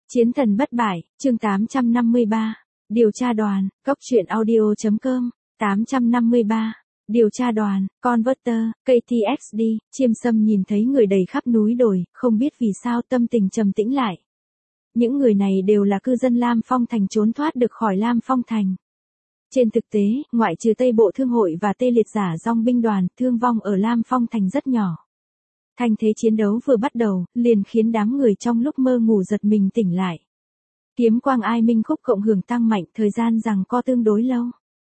Chiến thần bất bại, chương 853. Điều tra đoàn, cốc truyện audio.com, 853. Điều tra đoàn, Converter, KTXD, Chiêm Sâm nhìn thấy người đầy khắp núi đồi, không biết vì sao tâm tình trầm tĩnh lại. Những người này đều là cư dân Lam Phong Thành trốn thoát được khỏi Lam Phong Thành. Trên thực tế, ngoại trừ Tây Bộ Thương hội và Tê Liệt Giả Dòng binh đoàn, thương vong ở Lam Phong Thành rất nhỏ. Thanh thế chiến đấu vừa bắt đầu, liền khiến đám người trong lúc mơ ngủ giật mình tỉnh lại. Kiếm quang ai minh khúc cộng hưởng tăng mạnh, thời gian giằng co tương đối lâu.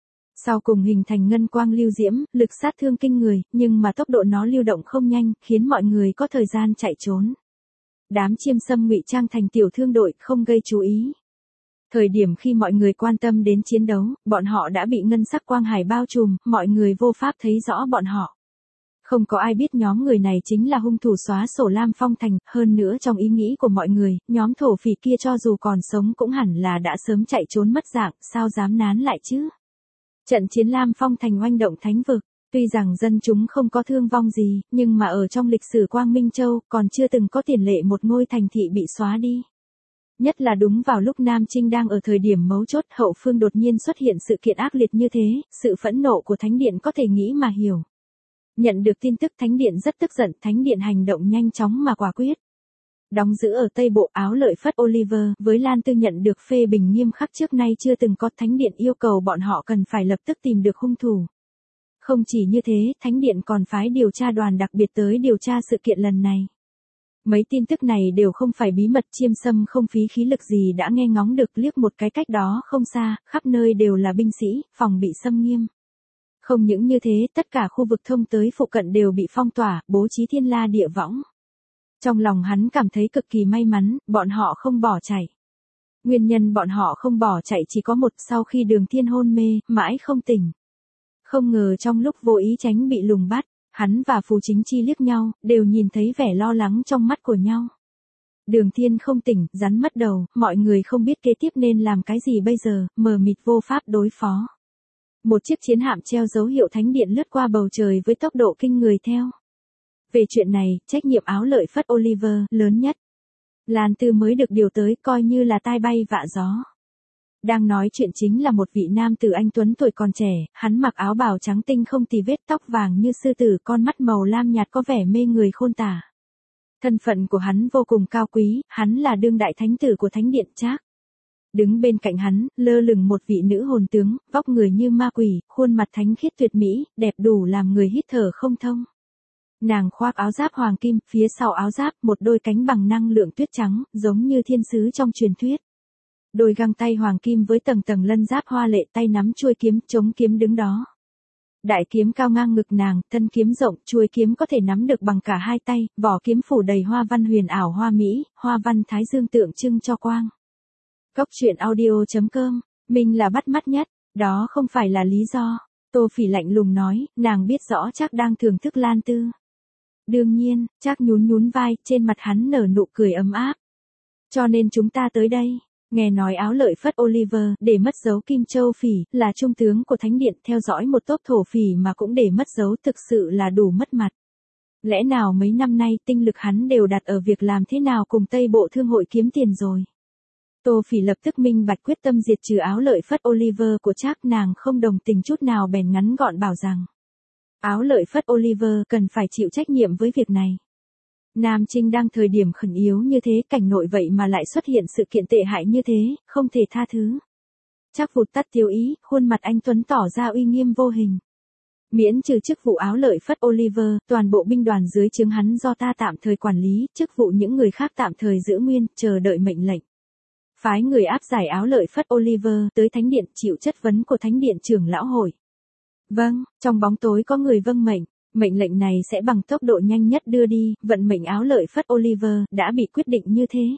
Sau cùng hình thành ngân quang lưu diễm, lực sát thương kinh người, nhưng mà tốc độ nó lưu động không nhanh, khiến mọi người có thời gian chạy trốn. Đám Chiêm Sâm ngụy trang thành tiểu thương đội, không gây chú ý. Thời điểm khi mọi người quan tâm đến chiến đấu, bọn họ đã bị ngân sắc quang hải bao trùm, mọi người vô pháp thấy rõ bọn họ. Không có ai biết nhóm người này chính là hung thủ xóa sổ Lam Phong Thành, hơn nữa trong ý nghĩ của mọi người, nhóm thổ phỉ kia cho dù còn sống cũng hẳn là đã sớm chạy trốn mất dạng, sao dám nán lại chứ. Trận chiến Lam Phong Thành oanh động thánh vực, tuy rằng dân chúng không có thương vong gì, nhưng mà ở trong lịch sử Quang Minh Châu, còn chưa từng có tiền lệ một ngôi thành thị bị xóa đi. Nhất là đúng vào lúc Nam Trinh đang ở thời điểm mấu chốt, hậu phương đột nhiên xuất hiện sự kiện ác liệt như thế, sự phẫn nộ của Thánh Điện có thể nghĩ mà hiểu. Nhận được tin tức Thánh Điện rất tức giận, Thánh Điện hành động nhanh chóng mà quả quyết. Đóng giữ ở Tây Bộ Áo Lợi Phất Oliver với Lan Tư nhận được phê bình nghiêm khắc trước nay chưa từng có. Thánh Điện yêu cầu bọn họ cần phải lập tức tìm được hung thủ. Không chỉ như thế, Thánh Điện còn phái điều tra đoàn đặc biệt tới điều tra sự kiện lần này. Mấy tin tức này đều không phải bí mật, Chiêm Sâm không phí khí lực gì đã nghe ngóng được, liếc một cái cách đó không xa, khắp nơi đều là binh sĩ, phòng bị xâm nghiêm. Không những như thế, tất cả khu vực thông tới phụ cận đều bị phong tỏa, bố trí thiên la địa võng. Trong lòng hắn cảm thấy cực kỳ may mắn, bọn họ không bỏ chạy. Nguyên nhân bọn họ không bỏ chạy chỉ có một, sau khi Đường Thiên hôn mê, mãi không tỉnh. Không ngờ trong lúc vô ý tránh bị lùng bắt, hắn và Phù Chính Chi liếc nhau, đều nhìn thấy vẻ lo lắng trong mắt của nhau. Đường Thiên không tỉnh, rắn mất đầu, mọi người không biết kế tiếp nên làm cái gì bây giờ, mờ mịt vô pháp đối phó. Một chiếc chiến hạm treo dấu hiệu Thánh Điện lướt qua bầu trời với tốc độ kinh người theo. Về chuyện này, trách nhiệm Áo Lợi Phất Oliver lớn nhất. Lan Tư mới được điều tới, coi như là tai bay vạ gió. Đang nói chuyện chính là một vị nam tử anh tuấn tuổi còn trẻ, hắn mặc áo bào trắng tinh không tì vết, tóc vàng như sư tử, con mắt màu lam nhạt có vẻ mê người khôn tả. Thân phận của hắn vô cùng cao quý, hắn là đương đại thánh tử của Thánh Điện Trác. Đứng bên cạnh hắn, lơ lửng một vị nữ hồn tướng, vóc người như ma quỷ, khuôn mặt thánh khiết tuyệt mỹ, đẹp đủ làm người hít thở không thông. Nàng khoác áo giáp hoàng kim, phía sau áo giáp một đôi cánh bằng năng lượng tuyết trắng, giống như thiên sứ trong truyền thuyết. Đôi găng tay hoàng kim với tầng tầng lân giáp hoa lệ, tay nắm chuôi kiếm, chống kiếm đứng đó. Đại kiếm cao ngang ngực nàng, thân kiếm rộng, chuôi kiếm có thể nắm được bằng cả hai tay, vỏ kiếm phủ đầy hoa văn huyền ảo hoa mỹ, hoa văn thái dương tượng trưng cho quang. Cốc truyện audio.com, mình là bắt mắt nhất, đó không phải là lý do. Tô Phỉ lạnh lùng nói, nàng biết rõ Trác đang thưởng thức Lan Tư. Đương nhiên, Trác nhún nhún vai, trên mặt hắn nở nụ cười ấm áp. Cho nên chúng ta tới đây. Nghe nói Áo Lợi Phất Oliver để mất dấu Kim Châu Phỉ, là trung tướng của Thánh Điện, theo dõi một tốp thổ phỉ mà cũng để mất dấu, thực sự là đủ mất mặt. Lẽ nào mấy năm nay tinh lực hắn đều đặt ở việc làm thế nào cùng Tây Bộ Thương hội kiếm tiền rồi. Tô Phỉ lập tức minh bạch quyết tâm diệt trừ Áo Lợi Phất Oliver của Trác, nàng không đồng tình chút nào bèn ngắn gọn bảo rằng Áo Lợi Phất Oliver cần phải chịu trách nhiệm với việc này. Nam Trinh đang thời điểm khẩn yếu như thế, cảnh nội vậy mà lại xuất hiện sự kiện tệ hại như thế, không thể tha thứ. Trác vụt tắt tiêu ý, khuôn mặt anh tuấn tỏ ra uy nghiêm vô hình. Miễn trừ chức vụ Áo Lợi Phất Oliver, toàn bộ binh đoàn dưới trướng hắn do ta tạm thời quản lý, chức vụ những người khác tạm thời giữ nguyên, chờ đợi mệnh lệnh. Phái người áp giải Áo Lợi Phất Oliver tới Thánh Điện chịu chất vấn của Thánh Điện trưởng lão hội. Vâng, trong bóng tối có người vâng mệnh. Mệnh lệnh này sẽ bằng tốc độ nhanh nhất đưa đi, vận mệnh Áo Lợi Phất Oliver đã bị quyết định như thế.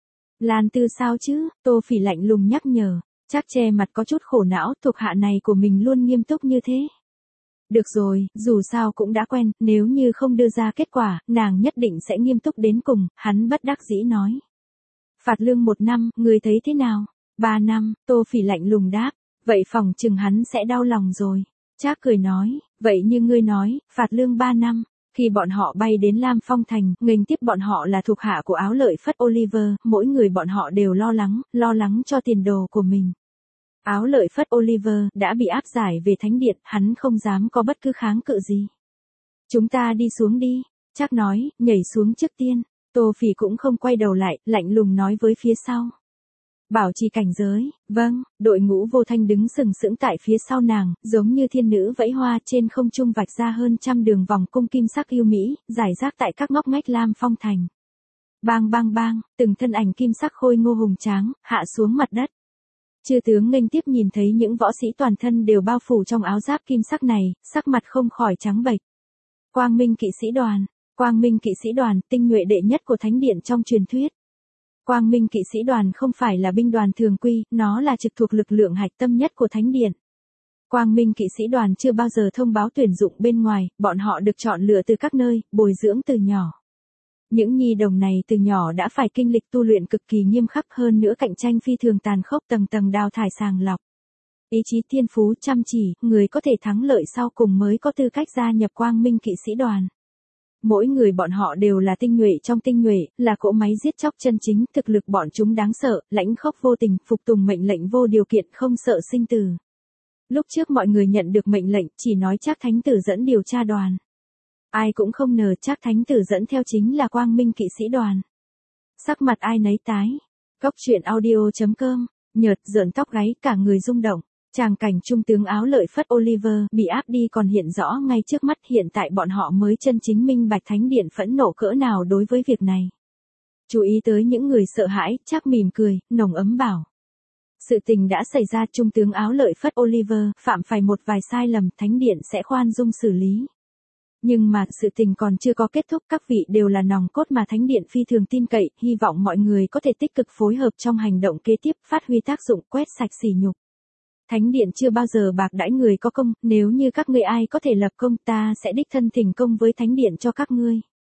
Lan Tư sao chứ, Tô Phỉ lạnh lùng nhắc nhở, Trác che mặt có chút khổ não, thuộc hạ này của mình luôn nghiêm túc như thế. Được rồi, dù sao cũng đã quen, nếu như không đưa ra kết quả, nàng nhất định sẽ nghiêm túc đến cùng, hắn bất đắc dĩ nói. Phạt lương 1 năm, người thấy thế nào? 3 năm, Tô Phỉ lạnh lùng đáp, vậy phòng chừng hắn sẽ đau lòng rồi. Trác cười nói, vậy như ngươi nói, phạt lương 3 năm, Khi bọn họ bay đến Lam Phong Thành, nghênh tiếp bọn họ là thuộc hạ của Áo Lợi Phất Oliver, mỗi người bọn họ đều lo lắng cho tiền đồ của mình. Áo Lợi Phất Oliver đã bị áp giải về thánh điện, hắn không dám có bất cứ kháng cự gì. Chúng ta đi xuống đi, Trác nói, nhảy xuống trước tiên. Tô Phỉ cũng không quay đầu lại, lạnh lùng nói với phía sau. Bảo trì cảnh giới, vâng, đội ngũ vô thanh đứng sừng sững tại phía sau nàng, giống như thiên nữ vẫy hoa trên không trung vạch ra hơn trăm đường vòng cung kim sắc yêu mỹ, rải rác tại các ngóc ngách Lam Phong Thành. Bang bang bang, từng thân ảnh kim sắc khôi ngô hùng tráng, hạ xuống mặt đất. Chư tướng nghênh tiếp nhìn thấy những võ sĩ toàn thân đều bao phủ trong áo giáp kim sắc này, sắc mặt không khỏi trắng bệch. Quang Minh kỵ sĩ đoàn, tinh nhuệ đệ nhất của thánh điện trong truyền thuyết. Quang Minh kỵ sĩ đoàn không phải là binh đoàn thường quy, nó là trực thuộc lực lượng hạch tâm nhất của thánh điện. Quang Minh kỵ sĩ đoàn chưa bao giờ thông báo tuyển dụng bên ngoài, bọn họ được chọn lựa từ các nơi, bồi dưỡng từ nhỏ. Những nhi đồng này từ nhỏ đã phải kinh lịch tu luyện cực kỳ nghiêm khắc, hơn nữa cạnh tranh phi thường tàn khốc, tầng tầng đào thải sàng lọc. Ý chí thiên phú chăm chỉ, người có thể thắng lợi sau cùng mới có tư cách gia nhập Quang Minh kỵ sĩ đoàn. Mỗi người bọn họ đều là tinh nhuệ trong tinh nhuệ, là cỗ máy giết chóc chân chính, thực lực bọn chúng đáng sợ, lãnh khốc vô tình, phục tùng mệnh lệnh vô điều kiện, không sợ sinh tử. Lúc trước mọi người nhận được mệnh lệnh, chỉ nói Trác Thánh Tử dẫn điều tra đoàn. Ai cũng không ngờ Trác Thánh Tử dẫn theo chính là Quang Minh kỵ sĩ đoàn. Sắc mặt ai nấy tái. Cóc truyện audio.com, nhợt, rợn tóc gáy, cả người rung động. Tràng cảnh trung tướng Áo Lợi Phất Oliver bị áp đi còn hiện rõ ngay trước mắt, hiện tại bọn họ mới chân chính minh bạch thánh điện phẫn nộ cỡ nào đối với việc này. Chú ý tới những người sợ hãi, Trác mỉm cười, nồng ấm bảo. Sự tình đã xảy ra, trung tướng Áo Lợi Phất Oliver phạm phải một vài sai lầm, thánh điện sẽ khoan dung xử lý. Nhưng mà sự tình còn chưa có kết thúc, các vị đều là nòng cốt mà thánh điện phi thường tin cậy, hy vọng mọi người có thể tích cực phối hợp trong hành động kế tiếp, phát huy tác dụng quét sạch sỉ nhục. Thánh điện chưa bao giờ bạc đãi người có công, nếu như các ngươi ai có thể lập công, ta sẽ đích thân thỉnh công với thánh điện cho các ngươi.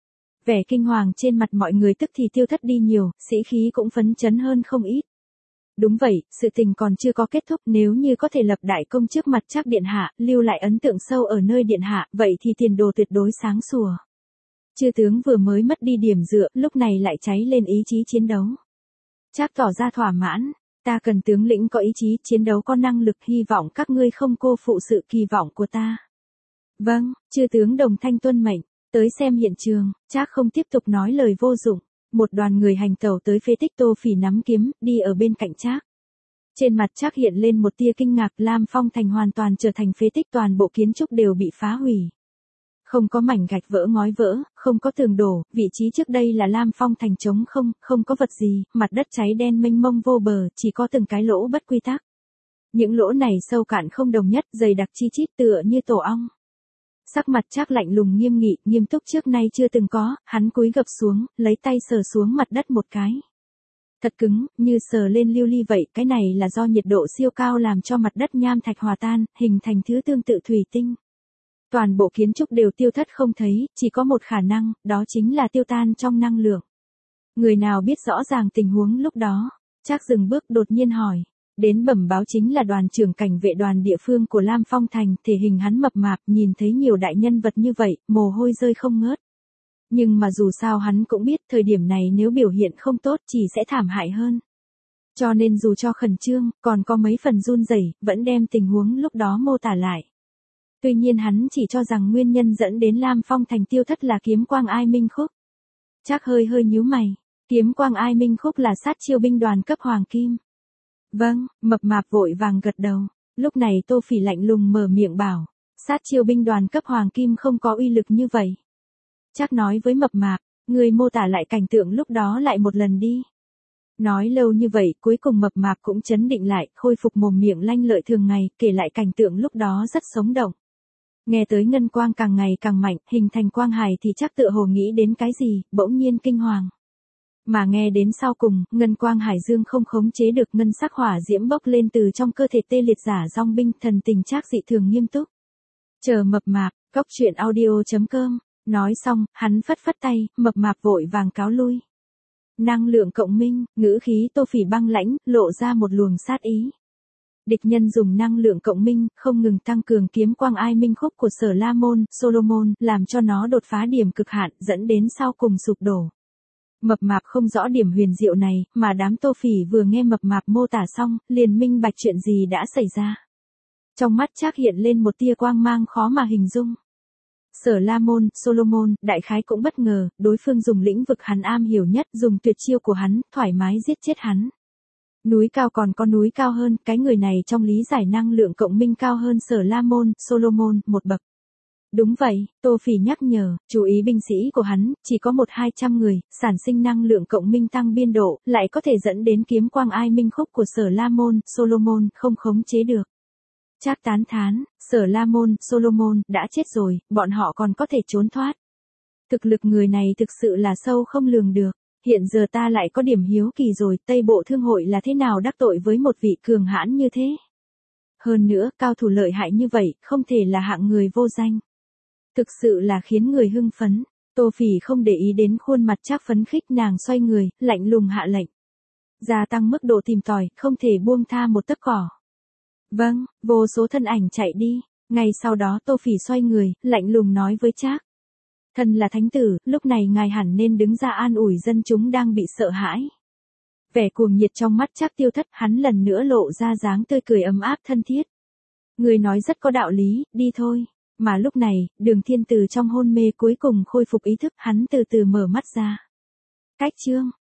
Vẻ kinh hoàng trên mặt mọi người tức thì tiêu thất đi nhiều, sĩ khí cũng phấn chấn hơn không ít. Đúng vậy, sự tình còn chưa có kết thúc, nếu như có thể lập đại công trước mặt Trác điện hạ, lưu lại ấn tượng sâu ở nơi điện hạ, vậy thì tiền đồ tuyệt đối sáng sủa. Chư tướng vừa mới mất đi điểm dựa, lúc này lại cháy lên ý chí chiến đấu. Trác tỏ ra thỏa mãn. Ta cần tướng lĩnh có ý chí chiến đấu, có năng lực, hy vọng các ngươi không cô phụ sự kỳ vọng của ta. Vâng, chư tướng đồng thanh tuân mệnh. Tới xem hiện trường, Trác không tiếp tục nói lời vô dụng. Một đoàn người hành tẩu tới phế tích, Tô Phỉ nắm kiếm, đi ở bên cạnh Trác. Trên mặt Trác hiện lên một tia kinh ngạc, Lam Phong Thành hoàn toàn trở thành phế tích, toàn bộ kiến trúc đều bị phá hủy. Không có mảnh gạch vỡ ngói vỡ, không có tường đổ, vị trí trước đây là Lam Phong Thành trống không, không có vật gì, mặt đất cháy đen mênh mông vô bờ, chỉ có từng cái lỗ bất quy tắc. Những lỗ này sâu cạn không đồng nhất, dày đặc chi chít tựa như tổ ong. Sắc mặt Trác lạnh lùng nghiêm nghị, nghiêm túc trước nay chưa từng có, hắn cúi gập xuống, lấy tay sờ xuống mặt đất một cái. Thật cứng, như sờ lên lưu ly vậy, cái này là do nhiệt độ siêu cao làm cho mặt đất nham thạch hòa tan, hình thành thứ tương tự thủy tinh. Toàn bộ kiến trúc đều tiêu thất không thấy, chỉ có một khả năng, đó chính là tiêu tan trong năng lượng. Người nào biết rõ ràng tình huống lúc đó? Trác dừng bước, đột nhiên hỏi. Đến bẩm báo chính là đoàn trưởng cảnh vệ đoàn địa phương của Lam Phong Thành, thể hình hắn mập mạp, nhìn thấy nhiều đại nhân vật như vậy, mồ hôi rơi không ngớt. Nhưng mà dù sao hắn cũng biết, thời điểm này nếu biểu hiện không tốt chỉ sẽ thảm hại hơn. Cho nên dù cho khẩn trương, còn có mấy phần run rẩy, vẫn đem tình huống lúc đó mô tả lại. Tuy nhiên hắn chỉ cho rằng nguyên nhân dẫn đến Lam Phong Thành tiêu thất là kiếm quang ai minh khúc. Trác hơi nhíu mày, kiếm quang ai minh khúc là sát chiêu binh đoàn cấp hoàng kim. Vâng, mập mạp vội vàng gật đầu. Lúc này Tô Phỉ lạnh lùng mở miệng bảo, sát chiêu binh đoàn cấp hoàng kim không có uy lực như vậy. Trác nói với mập mạp, người mô tả lại cảnh tượng lúc đó lại một lần đi. Nói lâu như vậy, cuối cùng mập mạp cũng trấn định lại, khôi phục mồm miệng lanh lợi thường ngày, kể lại cảnh tượng lúc đó rất sống động. Nghe tới ngân quang càng ngày càng mạnh, hình thành quang hải thì chắc tựa hồ nghĩ đến cái gì, bỗng nhiên kinh hoàng. Mà nghe đến sau cùng, ngân quang hải dương không khống chế được, ngân sắc hỏa diễm bốc lên từ trong cơ thể tê liệt giả dong binh, thần tình Trác dị thường nghiêm túc. Chờ mập mạp, cóc truyện audio.com. Nói xong, hắn phất phất tay, mập mạp vội vàng cáo lui. Năng lượng cộng minh, ngữ khí Tô Phỉ băng lãnh, lộ ra một luồng sát ý. Địch nhân dùng năng lượng cộng minh, không ngừng tăng cường kiếm quang ai minh khúc của Sở La Môn, Solomon, làm cho nó đột phá điểm cực hạn, dẫn đến sau cùng sụp đổ. Mập mạp không rõ điểm huyền diệu này, mà đám Tô Phỉ vừa nghe mập mạp mô tả xong, liền minh bạch chuyện gì đã xảy ra. Trong mắt Trác hiện lên một tia quang mang khó mà hình dung. Sở La Môn, Solomon, đại khái cũng bất ngờ, đối phương dùng lĩnh vực hắn am hiểu nhất, dùng tuyệt chiêu của hắn, thoải mái giết chết hắn. Núi cao còn có núi cao hơn, cái người này trong lý giải năng lượng cộng minh cao hơn Sở La Môn, Solomon, một bậc. Đúng vậy, Tô Phỉ nhắc nhở, chú ý binh sĩ của hắn, chỉ có 100-200 người, sản sinh năng lượng cộng minh tăng biên độ, lại có thể dẫn đến kiếm quang ai minh khúc của Sở La Môn, Solomon, không khống chế được. Trác tán thán, Sở La Môn, Solomon, đã chết rồi, bọn họ còn có thể trốn thoát. Thực lực người này thực sự là sâu không lường được. Hiện giờ ta lại có điểm hiếu kỳ rồi, Tây Bộ Thương hội là thế nào đắc tội với một vị cường hãn như thế. Hơn nữa, cao thủ lợi hại như vậy, không thể là hạng người vô danh. Thực sự là khiến người hưng phấn. Tô Phỉ không để ý đến khuôn mặt Trác phấn khích, nàng xoay người, lạnh lùng hạ lệnh. Gia tăng mức độ tìm tòi, không thể buông tha một tấc cỏ. Vâng, vô số thân ảnh chạy đi. Ngay sau đó Tô Phỉ xoay người, lạnh lùng nói với Trác. Thân là thánh tử, lúc này ngài hẳn nên đứng ra an ủi dân chúng đang bị sợ hãi. Vẻ cuồng nhiệt trong mắt Trác tiêu thất, hắn lần nữa lộ ra dáng tươi cười ấm áp thân thiết. Người nói rất có đạo lý, đi thôi. Mà lúc này, Đường Thiên từ trong hôn mê cuối cùng khôi phục ý thức, hắn từ từ mở mắt ra. Cách chương